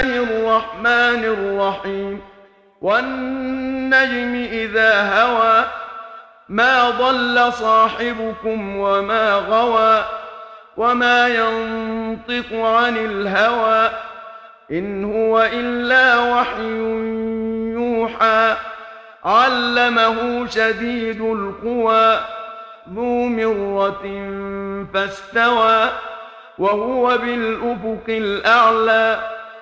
الرحمن الرحيم والنجم إذا هوى ما ضل صاحبكم وما غوى وما ينطق عن الهوى إن هو إلا وحي يوحى علمه شديد القوى ذو مرة فاستوى وهو بالأفق الأعلى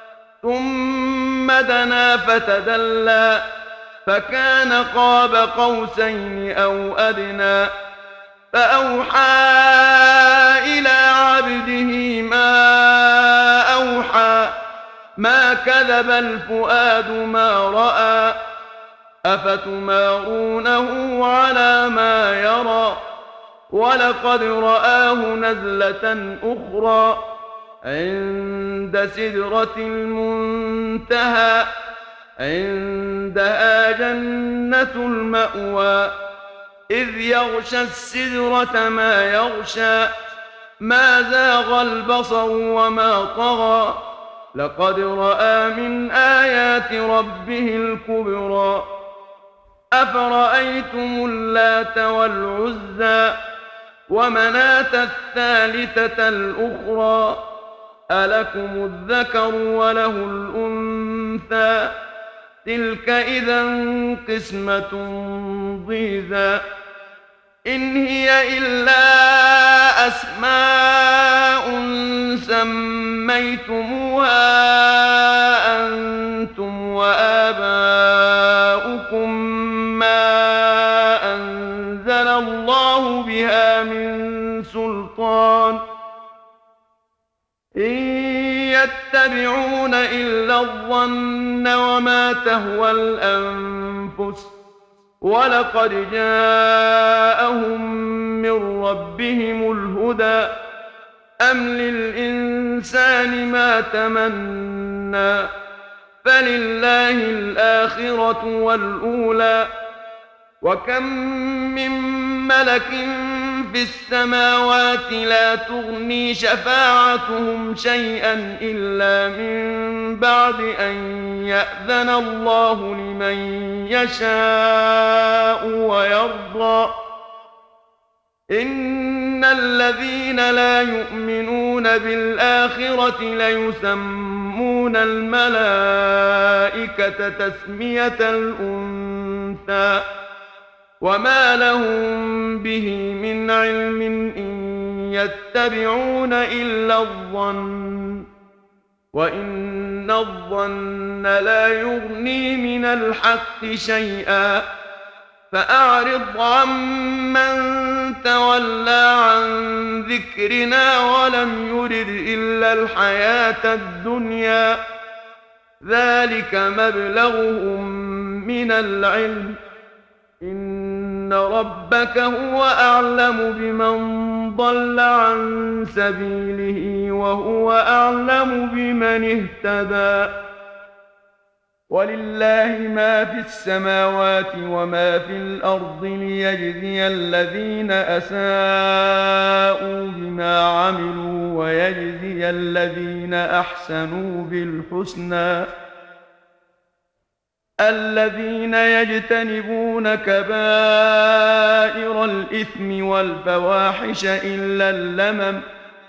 ثم دنا فتدلى فكان قاب قوسين أو أدنى فأوحى إلى عبده ما أوحى ما كذب الفؤاد ما رأى أفتمارونه على ما يرى ولقد رآه نزلة أخرى عند سدرة المنتهى عندها جنة المأوى إذ يغشى السدرة ما يغشى ما زاغ البصر وما طغى لقد رأى من آيات ربه الكبرى أفرأيتم اللات والعزى ومناة الثالثة الأخرى ألكم الذكر وله الأنثى تلك إذا قسمة ضيزى إن هي إلا أسماء سميتموها أنتم وآباؤكم ما أنزل الله بها من سلطان إن يتبعون إلا الظن وما تهوى الأنفس ولقد جاءهم من ربهم الهدى أم للإنسان ما تمنى فلله الآخرة والأولى وكم من ملك في السماوات لا تغني شفاعتهم شيئا إلا من بعد أن يأذن الله لمن يشاء ويرضى إن الذين لا يؤمنون بالآخرة ليسمون الملائكة تسمية الأنثى وما لهم به من علم إن يتبعون إلا الظن وإن الظن لا يغني من الحق شيئا فأعرض عمن تولى عن ذكرنا ولم يرد إلا الحياة الدنيا ذلك مبلغهم من العلم إن ربك هو أعلم بمن ضل عن سبيله وهو أعلم بمن اهتدى ولله ما في السماوات وما في الأرض ليجزي الذين أساءوا بما عملوا ويجزي الذين أحسنوا بالحسنى الذين يجتنبون كبائر الإثم والفواحش إلا اللمم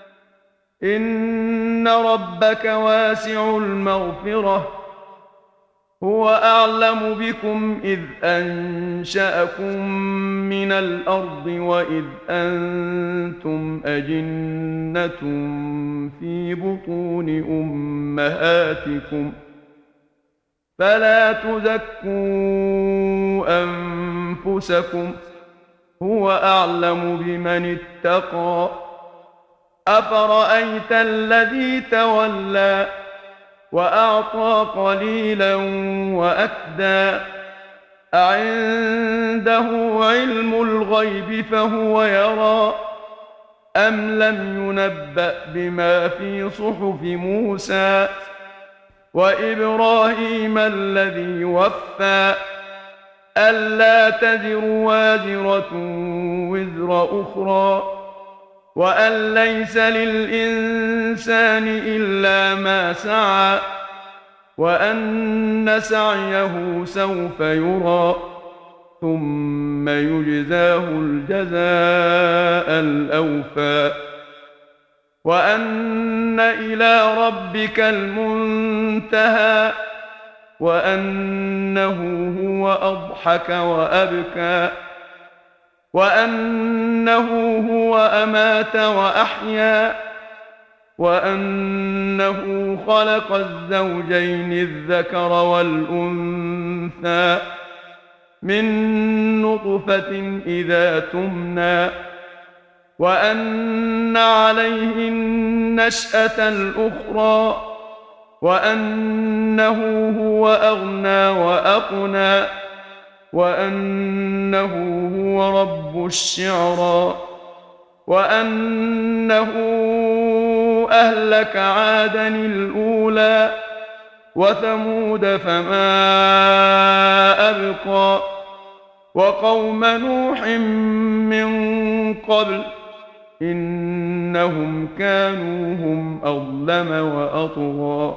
إن ربك واسع المغفرة هو أعلم بكم إذ أنشأكم من الأرض وإذ أنتم أجنة في بطون أمهاتكم فلا تزكوا أنفسكم هو أعلم بمن اتقى أفرأيت الذي تولى وأعطى قليلا وأكدى أعنده علم الغيب فهو يرى أم لم ينبأ بما في صحف موسى وإبراهيم الذي وفى ألا تزر وازرة وزر أخرى وأن ليس للإنسان إلا ما سعى وأن سعيه سوف يرى ثم يجزاه الجزاء الأوفى وأن إلى ربك المنتهى وأنه هو أضحك وأبكى وأنه هو أمات وأحيا وأنه خلق الزوجين الذكر والأنثى من نطفة إذا تمنى وأن عليه النشأة الأخرى وأنه هو أغنى وأقنى وأنه هو رب الشعرى وأنه أهلك عادا الأولى وثمود فما أبقى وقوم نوح من قبل إنهم كانوا هم أظلم وأطغى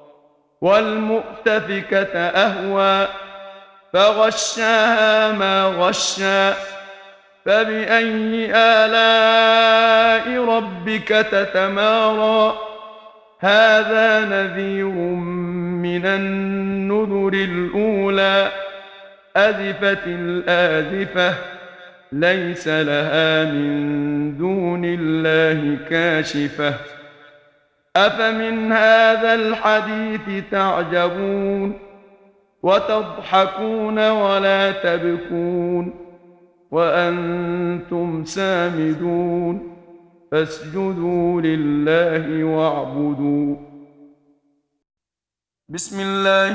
والمؤتفكة أهوى فغشاها ما غشى فبأي آلاء ربك تتمارى هذا نذير من النذر الأولى أزفت الآزفة ليس لها من دون الله كاشفة أفمن هذا الحديث تعجبون وتضحكون ولا تبكون وأنتم سامدون فاسجدوا لله واعبدوا بسم الله